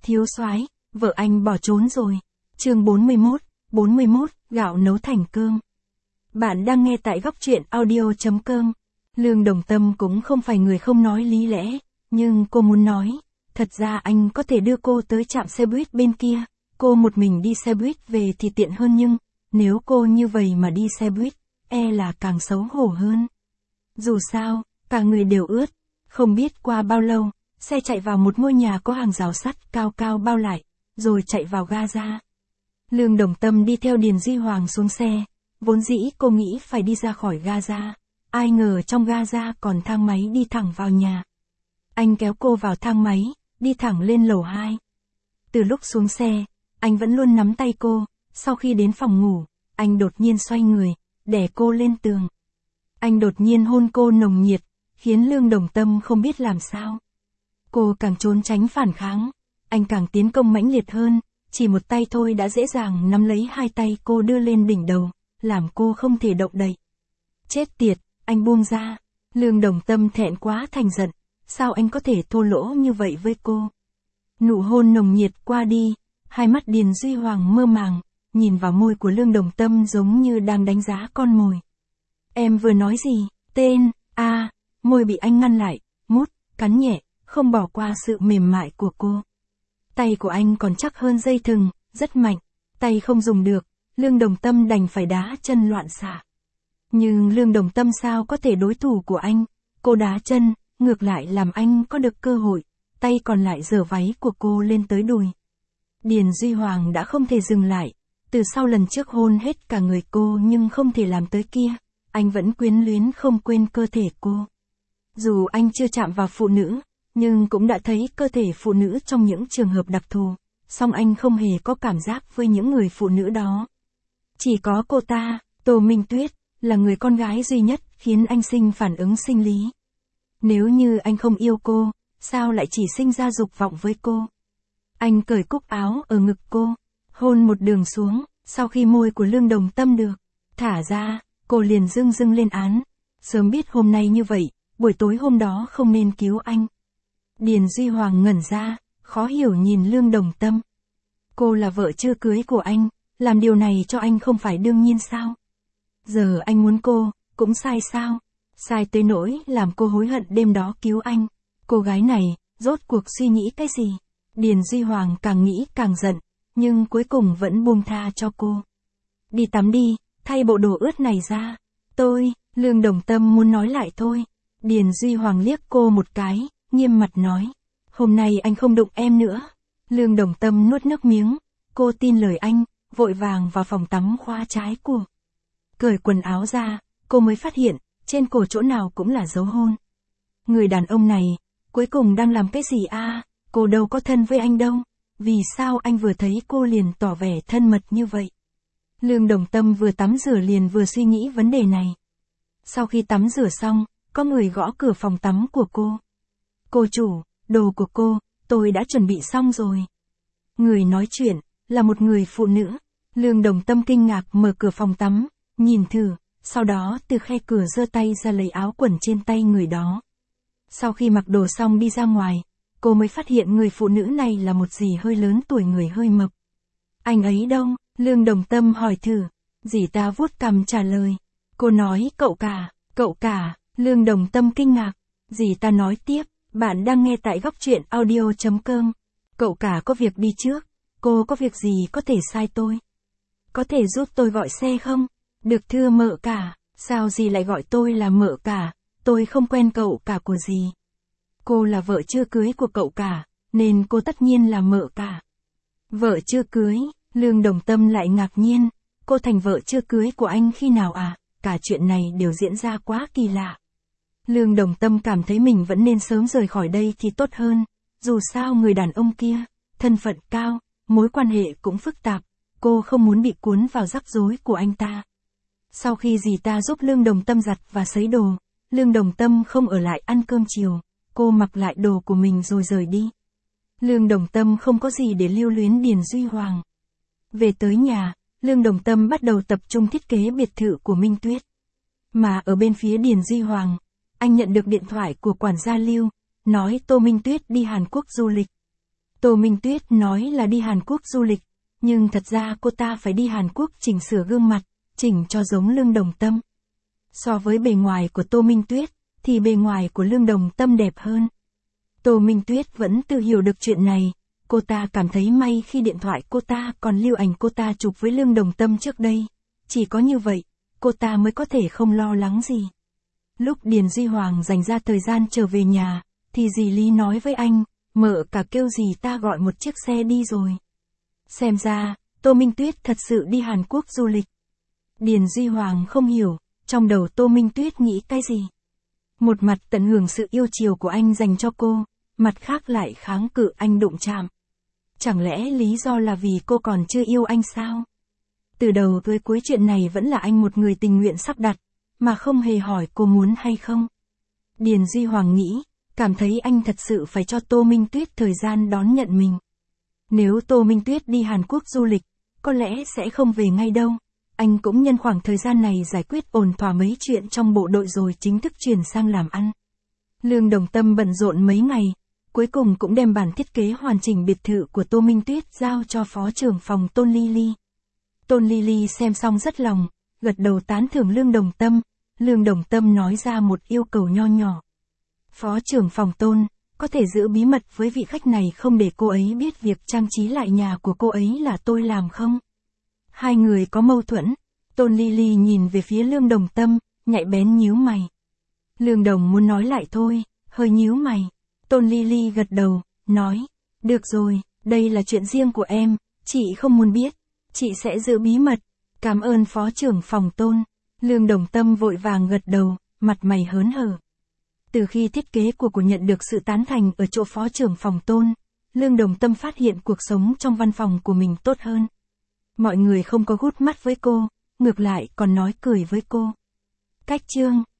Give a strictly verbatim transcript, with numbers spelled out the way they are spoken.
Thiếu soái, vợ anh bỏ trốn rồi. Chương bốn mươi mốt, bốn mươi mốt, gạo nấu thành cơm. Bạn đang nghe tại góc truyện audio chấm com. Lương Đồng Tâm cũng không phải người không nói lý lẽ, nhưng cô muốn nói, thật ra anh có thể đưa cô tới trạm xe buýt bên kia, cô một mình đi xe buýt về thì tiện hơn, nhưng nếu cô như vậy mà đi xe buýt, e là càng xấu hổ hơn. Dù sao, cả người đều ướt, không biết qua bao lâu, xe chạy vào một ngôi nhà có hàng rào sắt cao cao bao lại, rồi chạy vào ga-ra. Lương Đồng Tâm đi theo Điền Duy Hoàng xuống xe, vốn dĩ cô nghĩ phải đi ra khỏi ga-ra, ai ngờ trong ga-ra còn thang máy đi thẳng vào nhà. Anh kéo cô vào thang máy, đi thẳng lên lầu hai. Từ lúc xuống xe, anh vẫn luôn nắm tay cô, sau khi đến phòng ngủ, anh đột nhiên xoay người, đè cô lên tường. Anh đột nhiên hôn cô nồng nhiệt, khiến Lương Đồng Tâm không biết làm sao. Cô càng trốn tránh phản kháng, anh càng tiến công mãnh liệt hơn, chỉ một tay thôi đã dễ dàng nắm lấy hai tay cô đưa lên đỉnh đầu, làm cô không thể động đậy. Chết tiệt, anh buông ra. Lương Đồng Tâm thẹn quá thành giận, sao anh có thể thô lỗ như vậy với cô. Nụ hôn nồng nhiệt qua đi, hai mắt Điền Duy Hoàng mơ màng, nhìn vào môi của Lương Đồng Tâm giống như đang đánh giá con mồi. Em vừa nói gì? Tên, a à, môi bị anh ngăn lại, mút, cắn nhẹ, không bỏ qua sự mềm mại của cô. Tay của anh còn chắc hơn dây thừng, rất mạnh, tay không dùng được, Lương Đồng Tâm đành phải đá chân loạn xạ. Nhưng Lương Đồng Tâm sao có thể đối thủ của anh, cô đá chân, ngược lại làm anh có được cơ hội, tay còn lại giở váy của cô lên tới đùi. Điền Duy Hoàng đã không thể dừng lại, từ sau lần trước hôn hết cả người cô nhưng không thể làm tới kia, anh vẫn quyến luyến không quên cơ thể cô. Dù anh chưa chạm vào phụ nữ, nhưng cũng đã thấy cơ thể phụ nữ trong những trường hợp đặc thù, song anh không hề có cảm giác với những người phụ nữ đó. Chỉ có cô ta, Tô Minh Tuyết, là người con gái duy nhất khiến anh sinh phản ứng sinh lý. Nếu như anh không yêu cô, sao lại chỉ sinh ra dục vọng với cô? Anh cởi cúc áo ở ngực cô, hôn một đường xuống, sau khi môi của Lương Đồng Tâm được thả ra, cô liền dưng dưng lên án. Sớm biết hôm nay như vậy, buổi tối hôm đó không nên cứu anh. Điền Duy Hoàng ngẩn ra, khó hiểu nhìn Lương Đồng Tâm. Cô là vợ chưa cưới của anh, làm điều này cho anh không phải đương nhiên sao? Giờ anh muốn cô, cũng sai sao? Sai tới nỗi làm cô hối hận đêm đó cứu anh. Cô gái này, rốt cuộc suy nghĩ cái gì? Điền Duy Hoàng càng nghĩ càng giận, nhưng cuối cùng vẫn buông tha cho cô. Đi tắm đi, thay bộ đồ ướt này ra. Tôi, Lương Đồng Tâm muốn nói lại thôi. Điền Duy Hoàng liếc cô một cái, nghiêm mặt nói. Hôm nay anh không đụng em nữa. Lương Đồng Tâm nuốt nước miếng, cô tin lời anh, vội vàng vào phòng tắm khóa trái của. Cởi quần áo ra, cô mới phát hiện, trên cổ chỗ nào cũng là dấu hôn. Người đàn ông này, cuối cùng đang làm cái gì a? À, cô đâu có thân với anh đâu. Vì sao anh vừa thấy cô liền tỏ vẻ thân mật như vậy? Lương Đồng Tâm vừa tắm rửa liền vừa suy nghĩ vấn đề này. Sau khi tắm rửa xong, có người gõ cửa phòng tắm của cô. Cô chủ, đồ của cô, tôi đã chuẩn bị xong rồi. Người nói chuyện, là một người phụ nữ. Lương Đồng Tâm kinh ngạc mở cửa phòng tắm, nhìn thử, sau đó từ khe cửa giơ tay ra lấy áo quần trên tay người đó. Sau khi mặc đồ xong đi ra ngoài, cô mới phát hiện người phụ nữ này là một dì hơi lớn tuổi, người hơi mập. Anh ấy đâu? Lương Đồng Tâm hỏi thử. Dì ta vuốt cằm trả lời. Cô nói cậu cả, cậu cả. Lương Đồng Tâm kinh ngạc. Dì ta nói tiếp, bạn đang nghe tại góc truyện audio chấm com. Cậu cả có việc đi trước, cô có việc gì có thể sai tôi? Có thể giúp tôi gọi xe không? Được thưa mợ cả. Sao dì lại gọi tôi là mợ cả? Tôi không quen cậu cả của dì. Cô là vợ chưa cưới của cậu cả, nên cô tất nhiên là mợ cả. Vợ chưa cưới? Lương Đồng Tâm lại ngạc nhiên. Cô thành vợ chưa cưới của anh khi nào à? Cả chuyện này đều diễn ra quá kỳ lạ. Lương Đồng Tâm cảm thấy mình vẫn nên sớm rời khỏi đây thì tốt hơn. Dù sao người đàn ông kia, thân phận cao, mối quan hệ cũng phức tạp. Cô không muốn bị cuốn vào rắc rối của anh ta. Sau khi dì ta giúp Lương Đồng Tâm giặt và sấy đồ, Lương Đồng Tâm không ở lại ăn cơm chiều. Cô mặc lại đồ của mình rồi rời đi. Lương Đồng Tâm không có gì để lưu luyến Điền Duy Hoàng. Về tới nhà, Lương Đồng Tâm bắt đầu tập trung thiết kế biệt thự của Minh Tuyết. Mà ở bên phía Điền Duy Hoàng, anh nhận được điện thoại của quản gia Lưu, nói Tô Minh Tuyết đi Hàn Quốc du lịch. Tô Minh Tuyết nói là đi Hàn Quốc du lịch, nhưng thật ra cô ta phải đi Hàn Quốc chỉnh sửa gương mặt, chỉnh cho giống Lương Đồng Tâm. So với bề ngoài của Tô Minh Tuyết, thì bề ngoài của Lương Đồng Tâm đẹp hơn. Tô Minh Tuyết vẫn tự hiểu được chuyện này, cô ta cảm thấy may khi điện thoại cô ta còn lưu ảnh cô ta chụp với Lương Đồng Tâm trước đây. Chỉ có như vậy, cô ta mới có thể không lo lắng gì. Lúc Điền Duy Hoàng dành ra thời gian trở về nhà, thì dì Lý nói với anh, mợ cả kêu dì ta gọi một chiếc xe đi rồi. Xem ra, Tô Minh Tuyết thật sự đi Hàn Quốc du lịch. Điền Duy Hoàng không hiểu, trong đầu Tô Minh Tuyết nghĩ cái gì. Một mặt tận hưởng sự yêu chiều của anh dành cho cô, mặt khác lại kháng cự anh đụng chạm. Chẳng lẽ lý do là vì cô còn chưa yêu anh sao? Từ đầu tới cuối chuyện này vẫn là anh một người tình nguyện sắp đặt, mà không hề hỏi cô muốn hay không. Điền Duy Hoàng nghĩ, cảm thấy anh thật sự phải cho Tô Minh Tuyết thời gian đón nhận mình. Nếu Tô Minh Tuyết đi Hàn Quốc du lịch, có lẽ sẽ không về ngay đâu. Anh cũng nhân khoảng thời gian này giải quyết ổn thỏa mấy chuyện trong bộ đội rồi chính thức chuyển sang làm ăn. Lương Đồng Tâm bận rộn mấy ngày, cuối cùng cũng đem bản thiết kế hoàn chỉnh biệt thự của Tô Minh Tuyết giao cho phó trưởng phòng Tôn Ly Ly. Tôn Ly Ly xem xong rất lòng, gật đầu tán thưởng Lương Đồng Tâm. Lương Đồng Tâm nói ra một yêu cầu nho nhỏ. Phó trưởng phòng Tôn, có thể giữ bí mật với vị khách này không để cô ấy biết việc trang trí lại nhà của cô ấy là tôi làm không? Hai người có mâu thuẫn. Tôn Ly Ly nhìn về phía Lương Đồng Tâm, nhạy bén nhíu mày. Lương Đồng muốn nói lại thôi, hơi nhíu mày. Tôn Ly Ly gật đầu, nói, được rồi, đây là chuyện riêng của em, chị không muốn biết, chị sẽ giữ bí mật. Cảm ơn phó trưởng phòng Tôn. Lương Đồng Tâm vội vàng gật đầu, mặt mày hớn hở. Từ khi thiết kế của cô nhận được sự tán thành ở chỗ phó trưởng phòng Tôn, Lương Đồng Tâm phát hiện cuộc sống trong văn phòng của mình tốt hơn. Mọi người không có gút mắt với cô, ngược lại còn nói cười với cô. Cách chương